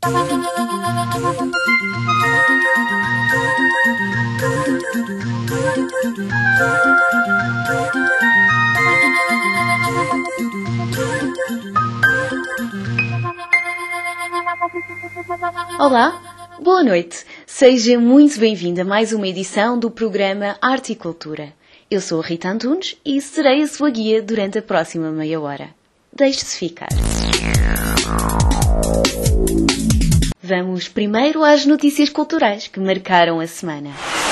Olá, boa noite. Seja muito bem-vindo a mais uma edição do programa Arte e Cultura. Eu sou a Rita Antunes e serei a sua guia durante a próxima meia hora. Deixe-se ficar. Vamos primeiro às notícias culturais que marcaram a semana.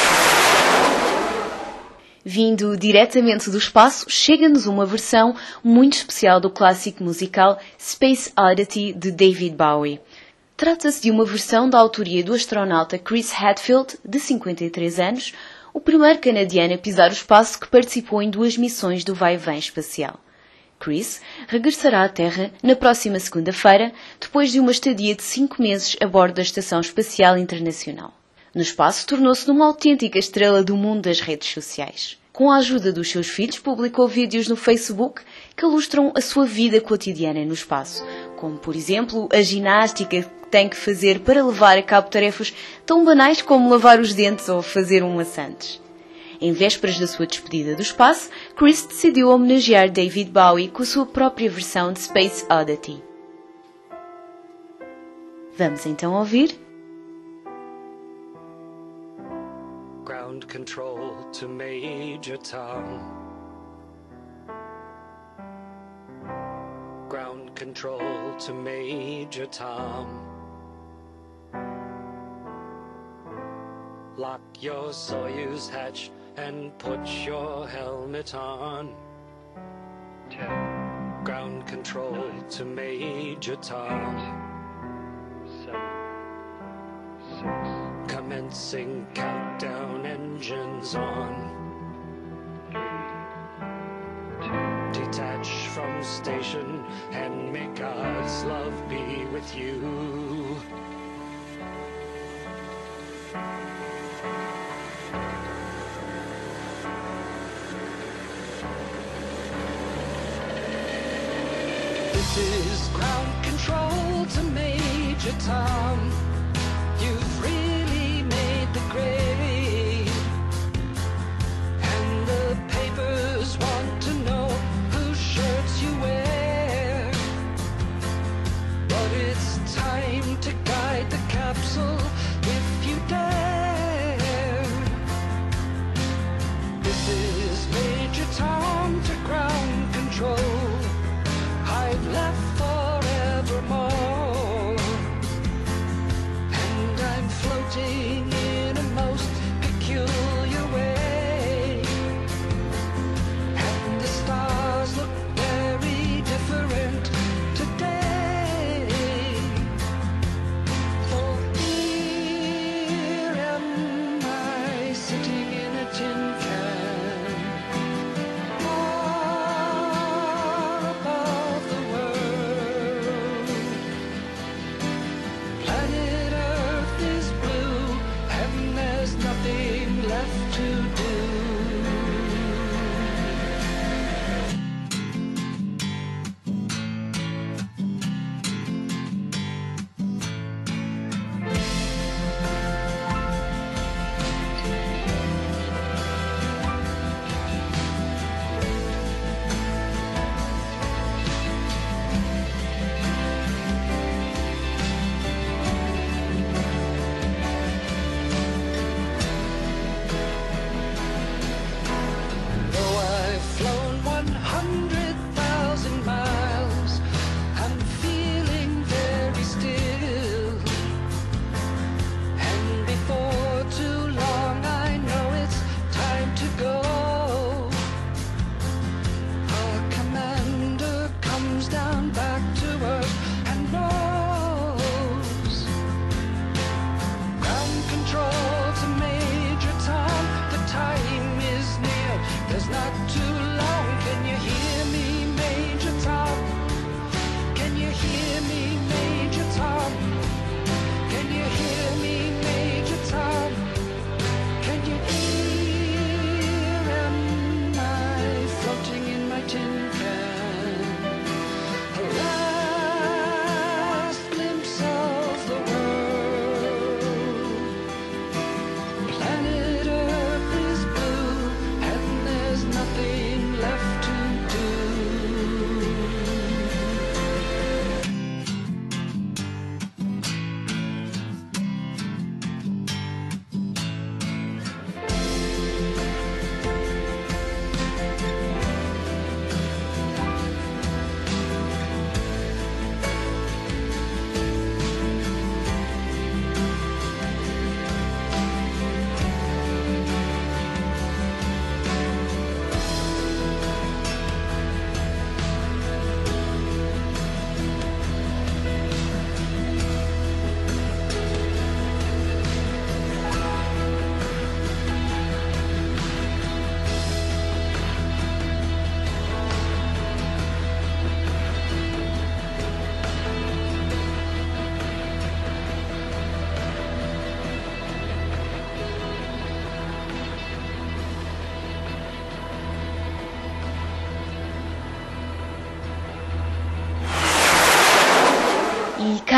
Vindo diretamente do espaço, chega-nos uma versão muito especial do clássico musical Space Oddity de David Bowie. Trata-se de uma versão da autoria do astronauta Chris Hadfield, de 53 anos, o primeiro canadiano a pisar o espaço que participou em 2 missões do vai-vem espacial. Chris regressará à Terra na próxima segunda-feira, depois de uma estadia de 5 meses a bordo da Estação Espacial Internacional. No espaço, tornou-se numa autêntica estrela do mundo das redes sociais. Com a ajuda dos seus filhos, publicou vídeos no Facebook que ilustram a sua vida cotidiana no espaço, como, por exemplo, a ginástica que tem que fazer para levar a cabo tarefas tão banais como lavar os dentes ou fazer um maçantes. Em vésperas da sua despedida do espaço, Chris decidiu homenagear David Bowie com a sua própria versão de Space Oddity. Vamos então ouvir? Ground control to Major Tom. Ground control to Major Tom. Lock your Soyuz hatch and put your helmet on. 10, Ground control 9, to Major Tom. 7, 6, Commencing countdown, engines on. 3, 2, Detach from station and may God's love be with you. This is ground control to Major Tom. You've really made the grade, and the papers want to know whose shirts you wear. But it's time to guide the capsule if you dare. This is Major Tom to ground control. I've left forevermore, and I'm floating in a most peculiar way, and the stars look very different today. For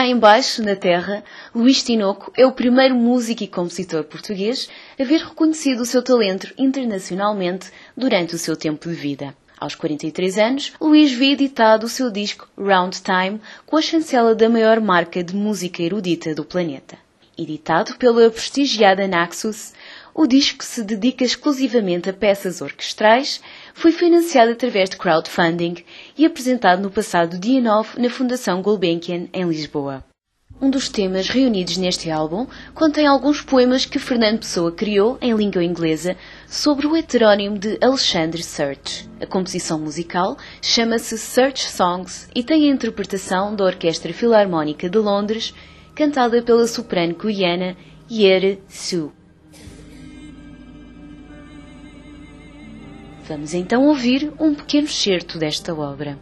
Cá embaixo, na terra, Luís Tinoco é o primeiro músico e compositor português a ver reconhecido o seu talento internacionalmente durante o seu tempo de vida. Aos 43 anos, Luís vê editado o seu disco Round Time com a chancela da maior marca de música erudita do planeta. Editado pela prestigiada Naxos, o disco se dedica exclusivamente a peças orquestrais, foi financiado através de crowdfunding e apresentado no passado dia 9 na Fundação Gulbenkian, em Lisboa. Um dos temas reunidos neste álbum contém alguns poemas que Fernando Pessoa criou em língua inglesa sobre o heterónimo de Alexandre Search. A composição musical chama-se Search Songs e tem a interpretação da Orquestra Filarmónica de Londres, cantada pela soprano coreana Yere Su. Vamos então ouvir um pequeno excerto desta obra.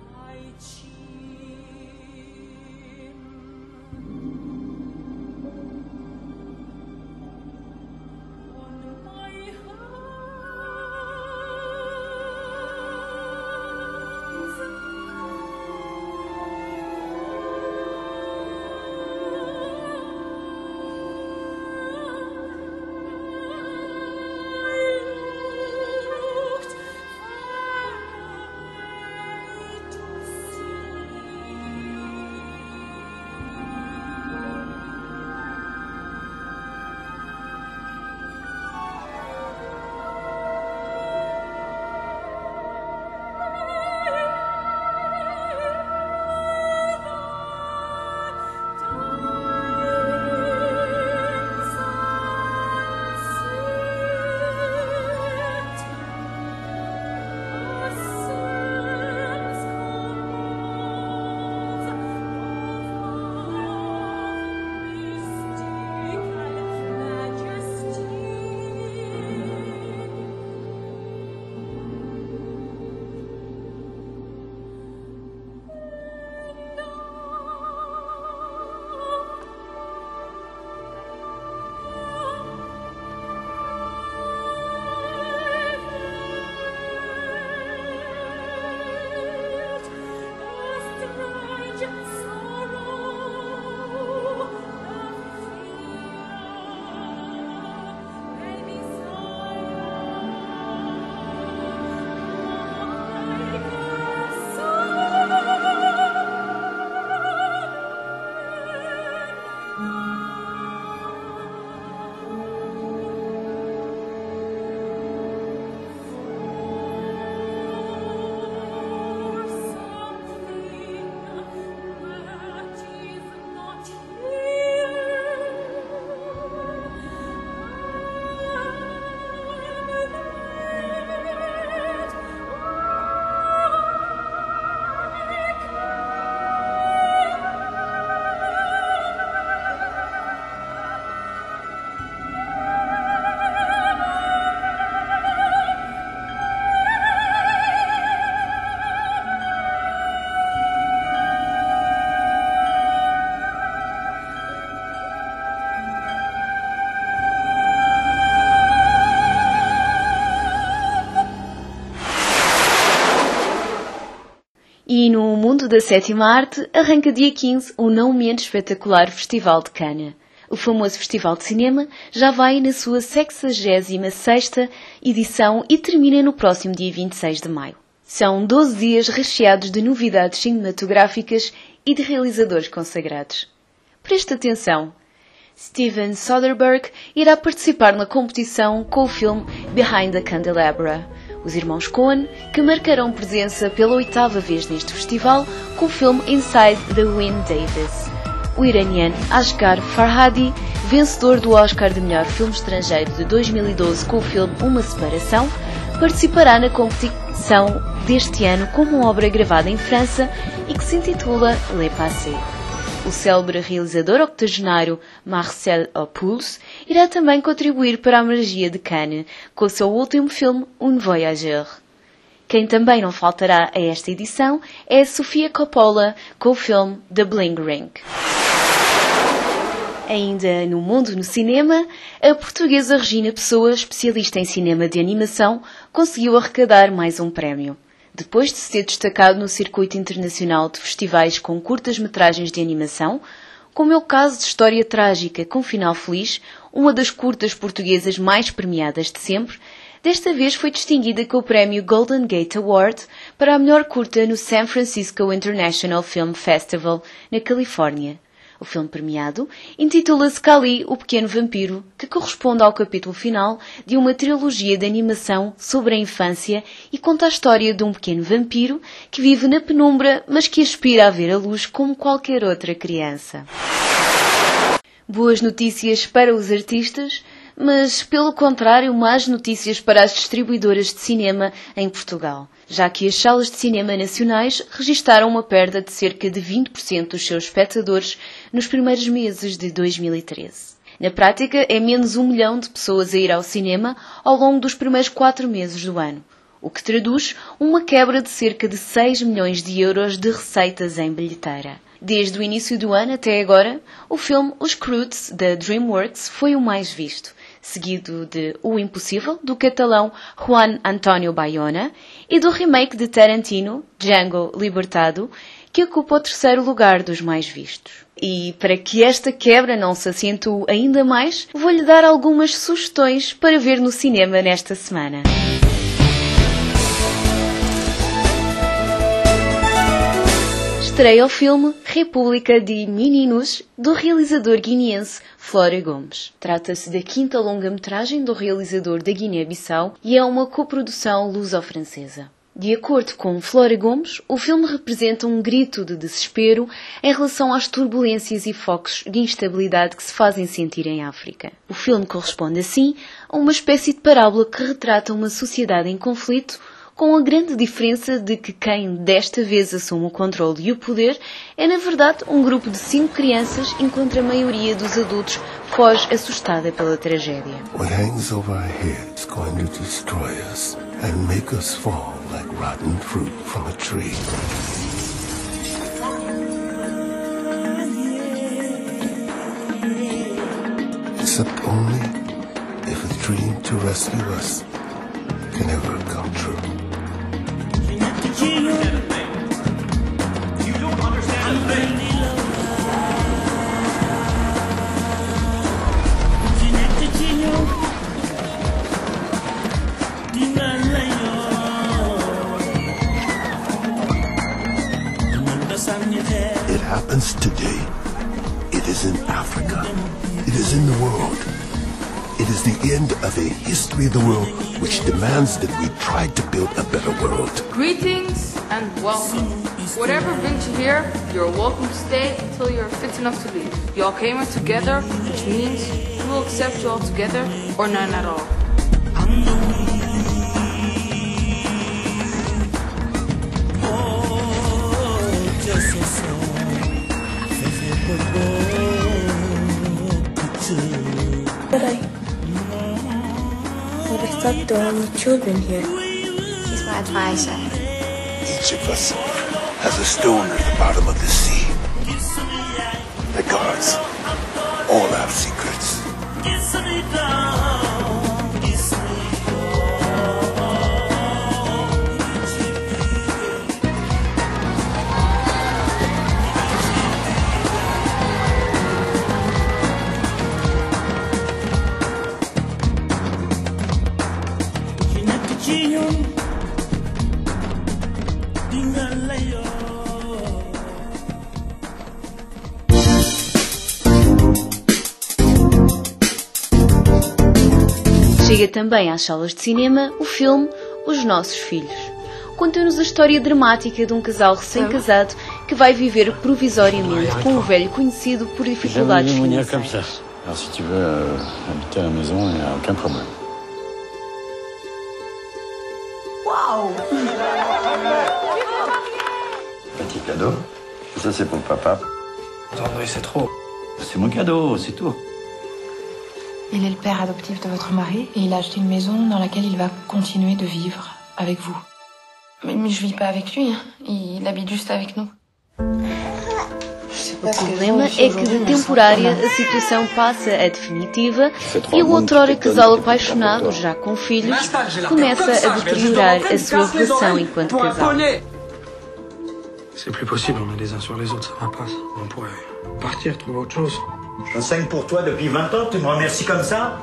E no mundo da sétima arte, arranca dia 15 o não menos espetacular Festival de Cannes. O famoso Festival de Cinema já vai na sua 66ª edição e termina no próximo dia 26 de maio. São 12 dias recheados de novidades cinematográficas e de realizadores consagrados. Preste atenção! Steven Soderbergh irá participar na competição com o filme Behind the Candelabra. Os irmãos Coen, que marcarão presença pela 8ª vez neste festival com o filme Inside the Llewyn Davis. O iraniano Asghar Farhadi, vencedor do Oscar de melhor filme estrangeiro de 2012 com o filme Uma Separação, participará na competição deste ano com uma obra gravada em França e que se intitula Le Passé. O célebre realizador octogenário Marcel Ophuls irá também contribuir para a magia de Cannes com o seu último filme Un Voyageur. Quem também não faltará a esta edição é Sofia Coppola com o filme The Bling Ring. Ainda no mundo no cinema, a portuguesa Regina Pessoa, especialista em cinema de animação, conseguiu arrecadar mais um prémio. Depois de se ter destacado no circuito internacional de festivais com curtas-metragens de animação, como é o caso de História Trágica com Final Feliz, uma das curtas portuguesas mais premiadas de sempre, desta vez foi distinguida com o prémio Golden Gate Award para a melhor curta no San Francisco International Film Festival, na Califórnia. O filme premiado intitula-se Kali, o Pequeno Vampiro, que corresponde ao capítulo final de uma trilogia de animação sobre a infância e conta a história de um pequeno vampiro que vive na penumbra, mas que aspira a ver a luz como qualquer outra criança. Boas notícias para os artistas, mas, pelo contrário, más notícias para as distribuidoras de cinema em Portugal, já que as salas de cinema nacionais registaram uma perda de cerca de 20% dos seus espectadores nos primeiros meses de 2013. Na prática, é menos 1 milhão de pessoas a ir ao cinema ao longo dos primeiros 4 meses do ano, o que traduz uma quebra de cerca de 6 milhões de euros de receitas em bilheteira. Desde o início do ano até agora, o filme Os Croods, da DreamWorks, foi o mais visto, seguido de O Impossível, do catalão Juan Antonio Bayona, e do remake de Tarantino, Django Libertado, que ocupa o 3º lugar dos mais vistos. E para que esta quebra não se acentue ainda mais, vou-lhe dar algumas sugestões para ver no cinema nesta semana. Estreia o filme República de Meninos, do realizador guineense Flório Gomes. Trata-se da 5ª longa-metragem do realizador da Guiné-Bissau e é uma coprodução luso-francesa. De acordo com Flório Gomes, o filme representa um grito de desespero em relação às turbulências e focos de instabilidade que se fazem sentir em África. O filme corresponde, assim, a uma espécie de parábola que retrata uma sociedade em conflito, com a grande diferença de que quem desta vez assume o controle e o poder é, na verdade, um grupo de 5 crianças, enquanto a maioria dos adultos foge assustada pela tragédia. What hangs over our heads is going to destroy us and make us fall like rotten fruit from a tree. Except only if a dream to rescue us can ever come true. It happens today. It is in Africa. It is in the world. It is the end of a history of the world which demands that we try to build a better world. Greetings and welcome. Whatever brings you here, you're welcome to stay until you're fit enough to leave. You all came here together, which means we will accept you all together or none at all. But I thought there were only children here. He's my advisor. Each of us has a stone at the bottom of the sea. The gods all have secrets. Chega também às salas de cinema o filme Os Nossos Filhos. Conta-nos a história dramática de um casal recém-casado que vai viver provisoriamente com um velho conhecido por dificuldades financeiras. Alors si tu veux habiter à la maison, il n'y a aucun problème. Petit cadeau. Ça c'est pour papa. Attendez, c'est trop. C'est mon cadeau, c'est tout. Il est le père adoptif de votre mari et il a acheté une maison dans laquelle il va continuer de vivre avec vous. Mais je vis pas avec lui, hein. Il habite juste avec nous. Je sais O problema é que de temporária a situação passa a definitiva e o outrora casal apaixonado, já com filhos, começa a deteriorar a sua relação enquanto casal. C'est plus possible, on est les uns sur les autres, ça va pas. On pourrait partir, trouver autre chose. J'enseigne pour toi depuis 20 ans, tu me remercies comme ça?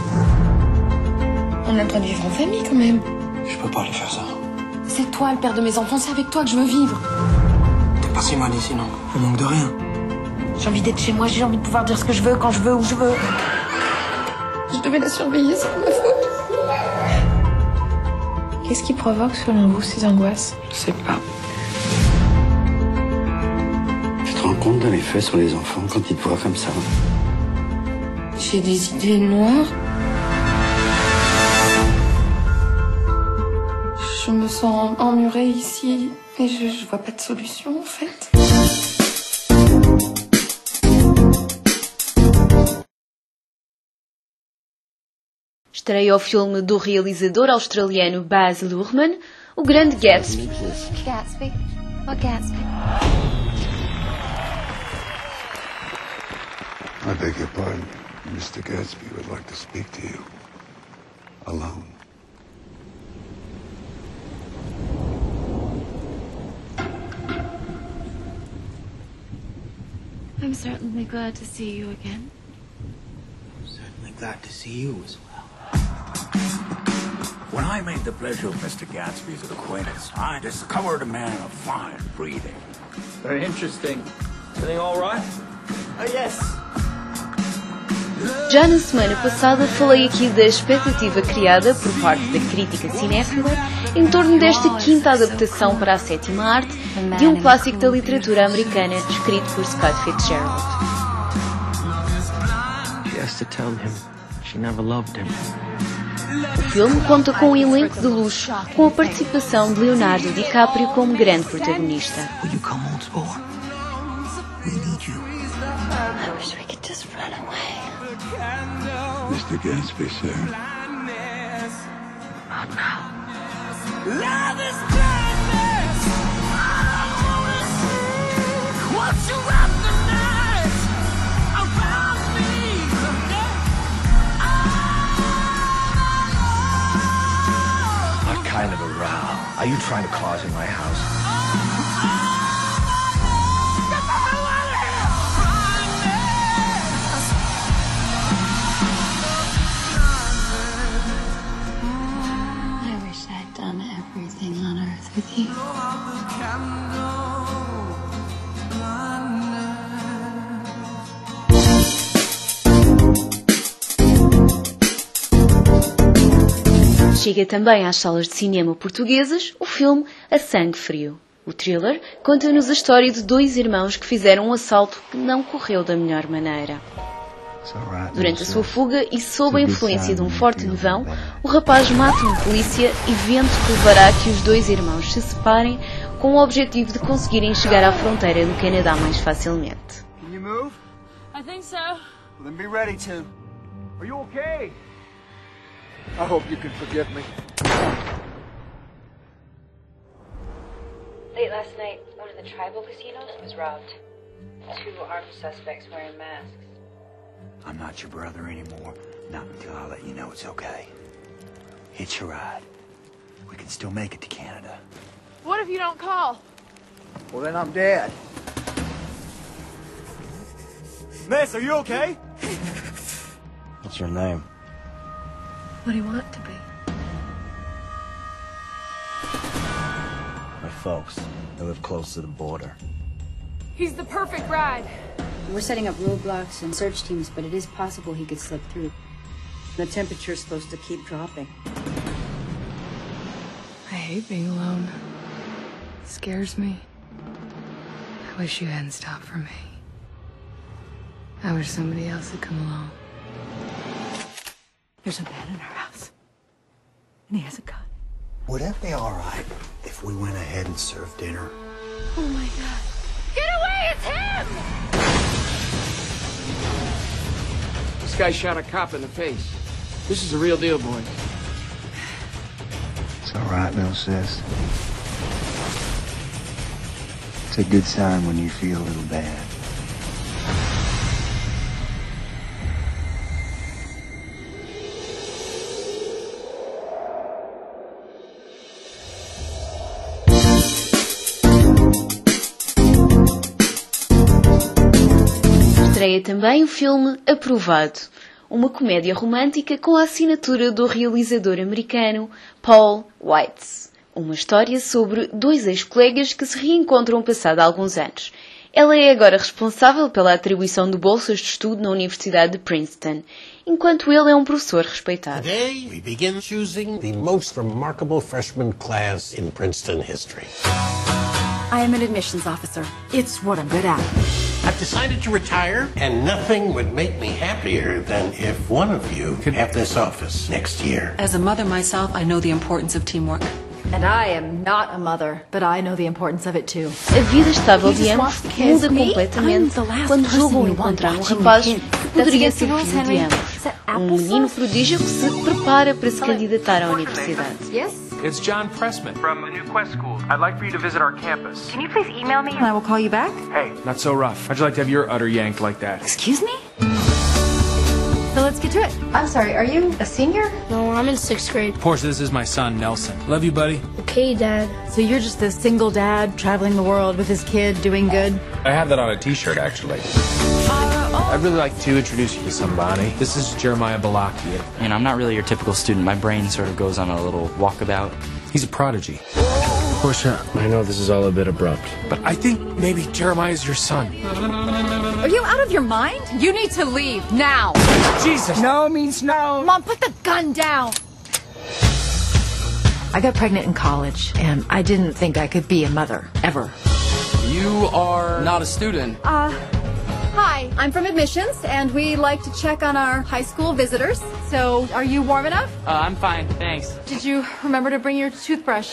On a le droit de vivre en famille quand même. Je peux pas aller faire ça. C'est toi le père de mes enfants, c'est avec toi que je veux vivre. T'es pas si mal ici, non? On manque de rien. J'ai envie d'être chez moi, j'ai envie de pouvoir dire ce que je veux, quand je veux, où je veux. Je devais la surveiller, c'est pas ma faute. Qu'est-ce qui provoque, selon vous, ces angoisses? Je sais pas. Tu te rends compte de l'effet sur les enfants quand ils te voient comme ça? J'ai des idées noires. Je me sens emmurée ici et je vois pas de solution en fait. Estreia o filme do realizador australiano Baz Luhrmann, O Grande Gatsby. Gatsby? What Gatsby? I beg your pardon. Mr. Gatsby would like to speak to you. Alone. I'm certainly glad to see you again. I'm certainly glad to see you as well. When I made the pleasure of Mr. Gatsby's acquaintance, I discovered a man of fine breeding. Very interesting. Everything all right? Yes. Já na semana passada falei aqui da expectativa criada por parte da crítica cinéfila em torno desta quinta adaptação para a sétima arte de um clássico da literatura americana escrito por Scott Fitzgerald. She has to tell him she never loved him. O filme conta com um elenco de luxo, com a participação de Leonardo DiCaprio como grande protagonista. Will you come on, sport? We need you. I wish we could just run away. Mr. Gatsby, sir. Not now. Love is madness. Won't you wrap the night around me? What kind of a row are you trying to cause in my house? I wish I'd done everything on earth with you. Chega também às salas de cinema portuguesas o filme A Sangue Frio. O thriller conta-nos a história de dois irmãos que fizeram um assalto que não correu da melhor maneira. Durante a sua fuga e sob a influência de um forte nevão, o rapaz mata um polícia, evento que levará a que os dois irmãos se separem com o objetivo de conseguirem chegar à fronteira do Canadá mais facilmente. Can you move? I think so. Well, then be ready to. Are you okay? I hope you can forgive me. Late last night, one of the tribal casinos was robbed. 2 armed suspects wearing masks. I'm not your brother anymore. Not until I let you know it's okay. Hitch a ride. We can still make it to Canada. What if you don't call? Well, then I'm dead. Miss, are you okay? What's your name? What do you want it to be? My folks. They live close to the border. He's the perfect ride. We're setting up roadblocks and search teams, but it is possible he could slip through. The temperature's supposed to keep dropping. I hate being alone. It scares me. I wish you hadn't stopped for me. I wish somebody else had come along. There's a man in our house. And he has a gun. Would that be all right if we went ahead and served dinner? Oh my God. Get away, it's him! This guy shot a cop in the face. This is a real deal, boy. It's all right, though, sis. It's a good sign when you feel a little bad. estreia também o filme Aprovado, uma comédia romântica com a assinatura do realizador americano Paul Weitz. Uma história sobre dois ex-colegas que se reencontram passado alguns anos. Ela é agora responsável pela atribuição de bolsas de estudo na Universidade de Princeton, enquanto ele é um professor respeitado. Today we begin choosing the most remarkable freshman class in Princeton history. I am an admissions officer. It's what I'm good at. I've decided to retire, and nothing would make me happier than if one of you could have this office next year. As a mother myself, I know the importance of teamwork. And I am not a mother, but I know the importance of it too. A vida estável de ambos muda completamente quando julgam encontrar um rapaz que poderia ser filho de ambos. Um menino prodígio que se prepara para se candidatar à universidade. It's John Pressman from the New Quest School. I'd like for you to visit our campus. Can you please email me and I will call you back? Hey, not so rough. How'd you like to have your udder yanked like that? Excuse me? So let's get to it. I'm sorry, are you a senior? No, I'm in 6th grade. Porsche, this is my son, Nelson. Love you, buddy. Okay, Dad. So you're just a single dad traveling the world with his kid, doing good? I have that on a t-shirt, actually. I'd really like to introduce you to somebody. This is Jeremiah Balaki. And I'm not really your typical student. My brain sort of goes on a little walkabout. He's a prodigy. Portia, I know this is all a bit abrupt, but I think maybe Jeremiah's your son. Are you out of your mind? You need to leave now. Jesus! No means no. Mom, put the gun down. I got pregnant in college, and I didn't think I could be a mother, ever. You are not a student. Hi, I'm from admissions, and we like to check on our high school visitors. So, are you warm enough? I'm fine, thanks. Did you remember to bring your toothbrush?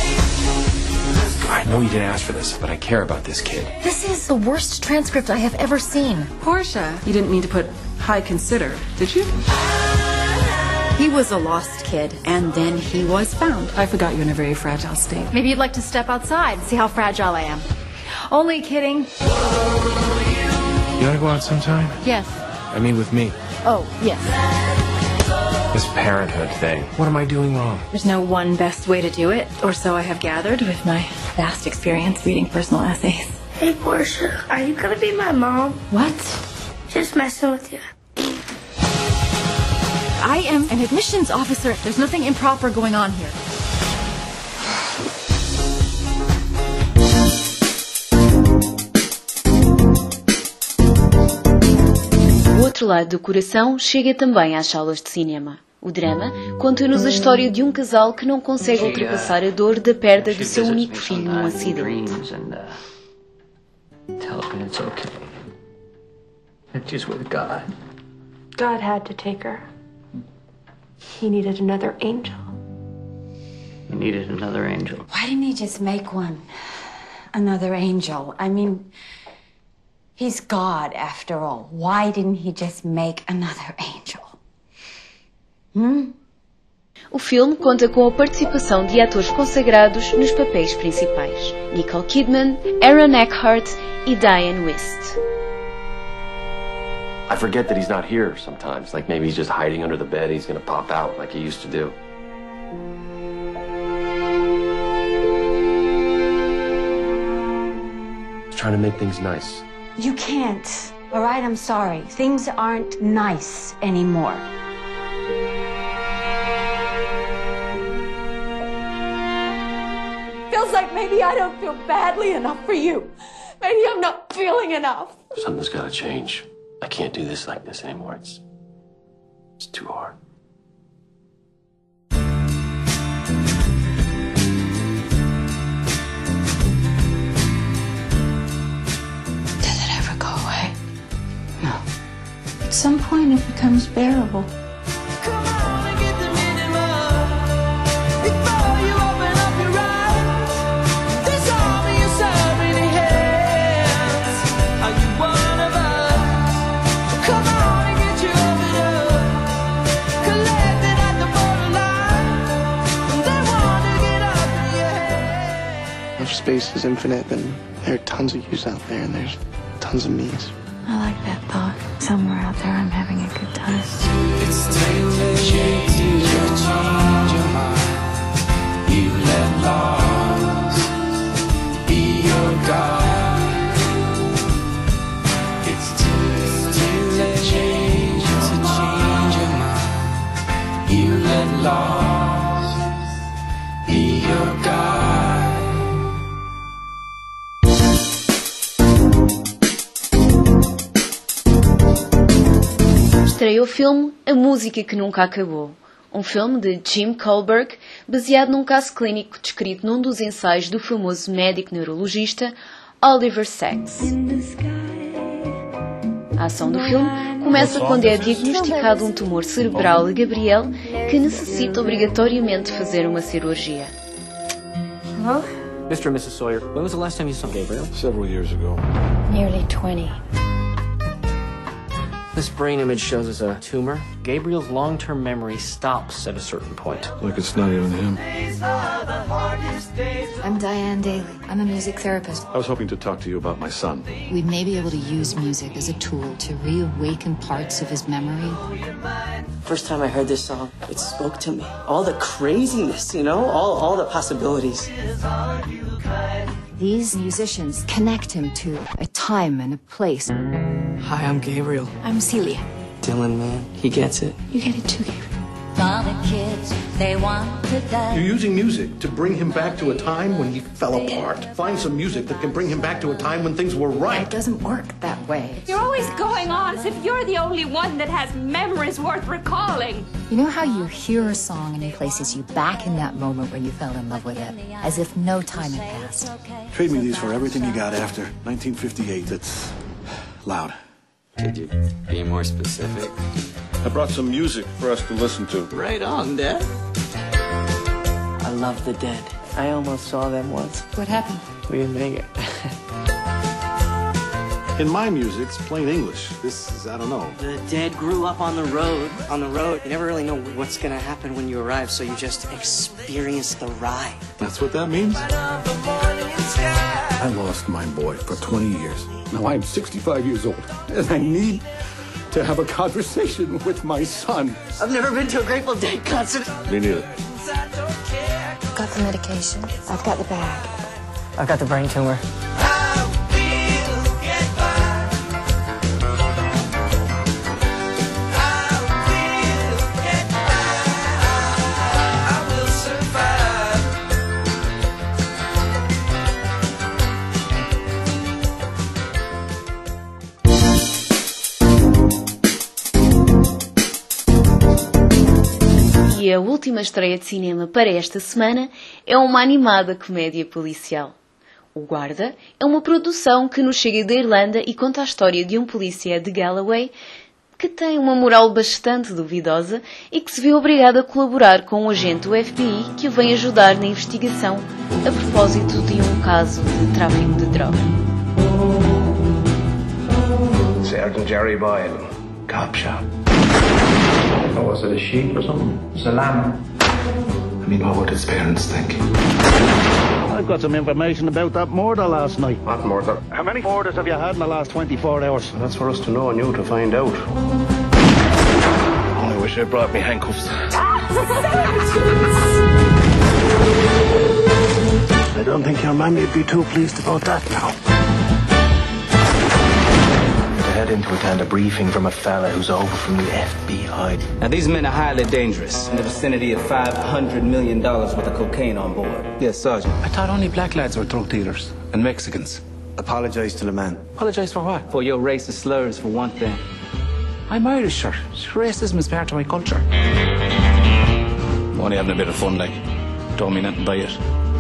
I know you didn't ask for this, but I care about this kid. This is the worst transcript I have ever seen. Portia, you didn't mean to put high consider, did you? He was a lost kid, and then he was found. I forgot you're in a very fragile state. Maybe you'd like to step outside and see how fragile I am. Only kidding. You wanna go out sometime? Yes. I mean with me. Oh, yes. This parenthood thing. What am I doing wrong? There's no one best way to do it, or so I have gathered with my vast experience reading personal essays. Hey, Portia, are you gonna be my mom? What? Just messing with you. I am an admissions officer. There's nothing improper going on here. O Outro Lado do Coração chega também às salas de cinema. O drama conta-nos a história de um casal que não consegue ultrapassar a dor da perda do seu único filho num acidente. Tell him it's okay. That she's with God. God had to take her. He needed another angel. He needed another angel. Why didn't he just make one? Another angel. I mean, he's God after all. Why didn't he just make another angel? O filme conta com a participação de atores consagrados nos papéis principais: Nicole Kidman, Aaron Eckhart e Diane Wist. I forget that he's not here sometimes. Like maybe he's just hiding under the bed. He's gonna pop out like he used to do. He's trying to make things nice. You can't. All right, I'm sorry. Things aren't nice anymore. Feels like maybe I don't feel badly enough for you. Maybe I'm not feeling enough. Something's gotta change. I can't do this like this anymore. It's too hard. Does it ever go away? No. At some point it becomes bearable. If space is infinite, then there are tons of yous out there, and there's tons of me's. I like that thought. Somewhere out there I'm having a good time. It's time to change your mind. You let loss be your God. It's too Estreia o filme A Música que Nunca Acabou, um filme de Jim Kohlberg baseado num caso clínico descrito num dos ensaios do famoso médico neurologista Oliver Sacks. A ação do filme começa quando é diagnosticado um tumor cerebral a Gabriel, que necessita obrigatoriamente fazer uma cirurgia. Hello? Mr. and Mrs. Sawyer, when was the last time you saw Gabriel? Several years ago. Nearly 20. This brain image shows us a tumor. Gabriel's long-term memory stops at a certain point. Like it's not even him. I'm Diane Daly. I'm a music therapist. I was hoping to talk to you about my son. We may be able to use music as a tool to reawaken parts of his memory. First time I heard this song, it spoke to me. All the craziness, you know, all the possibilities. These musicians connect him to a time and a place. Hi, I'm Gabriel. I'm Celia. Dylan, man, he gets it. You get it too, Gabriel. You're using music to bring him back to a time when he fell apart. Find some music that can bring him back to a time when things were right. It doesn't work that way. You're always going on as if you're the only one that has memories worth recalling. You know how you hear a song and it places you back in that moment when you fell in love with it, as if no time had passed? Trade me these for everything you got after 1958. That's loud. Could you be more specific? I brought some music for us to listen to. Right on, Dad. I love the Dead. I almost saw them once. What happened? We didn't make it. In my music, it's plain English. This is, I don't know. The Dead grew up on the road. On the road, you never really know what's gonna happen when you arrive, so you just experience the ride. That's what that means? I lost my boy for 20 years. Now I'm 65 years old, and I need to have a conversation with my son. I've never been to a Grateful Dead concert. Me neither. I've got the medication. I've got the bag. I've got the brain tumor. E a última estreia de cinema para esta semana é uma animada comédia policial. O Guarda é uma produção que nos chega da Irlanda e conta a história de um polícia de Galloway que tem uma moral bastante duvidosa e que se viu obrigado a colaborar com um agente do FBI que o vem ajudar na investigação a propósito de um caso de tráfico de droga. Sergeant Jerry Boyle, cop shop. Or was it a sheep or something? It was a lamb. I mean, what would his parents think? I've got some information about that murder last night. What murder? How many murders have you had in the last 24 hours? Well, that's for us to know and you to find out. I wish I brought me handcuffs. I don't think your mammy would be too pleased about that now. To head into attend a briefing from a fella who's over from the FBI. Now, these men are highly dangerous, in the vicinity of $500 million worth of cocaine on board. Yes, Sergeant. I thought only black lads were drug dealers and Mexicans. Apologize to the man. Apologize for what? For your racist slurs, for one thing. I'm Irish, sir. Racism is part of my culture. I'm only having a bit of fun, like. Don't mean nothing by it.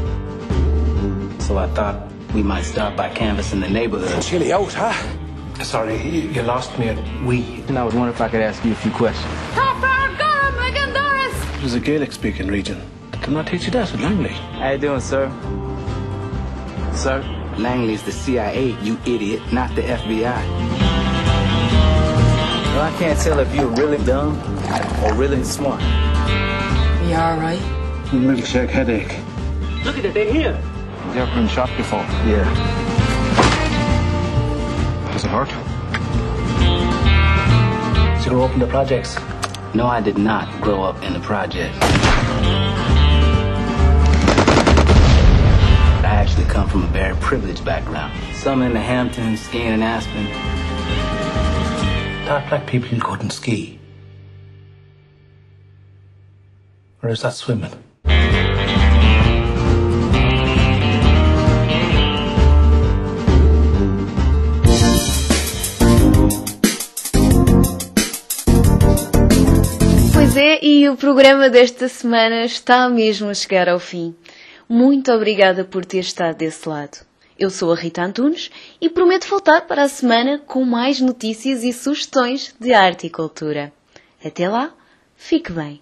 So I thought we might start by canvassing the neighborhood. Chilly out, huh? Sorry, you lost me at we. And I was wondering if I could ask you a few questions. It was a Gaelic-speaking region. Did they not teach you that at Langley? How you doing, sir? Sir, Langley's the CIA, you idiot, not the FBI. Well, I can't tell if you're really dumb or really smart. You all right? Milkshake headache. Look at it, they're here. Have you ever been shot before? Yeah. Does it hurt? So you grew up in the projects? No, I did not grow up in the project. I actually come from a very privileged background. Some in the Hamptons, skiing in Aspen. Thought black people couldn't ski. Or is that swimming? Pois é, e o programa desta semana está mesmo a chegar ao fim. Muito obrigada por ter estado desse lado. Eu sou a Rita Antunes e prometo voltar para a semana com mais notícias e sugestões de arte e cultura. Até lá, fique bem.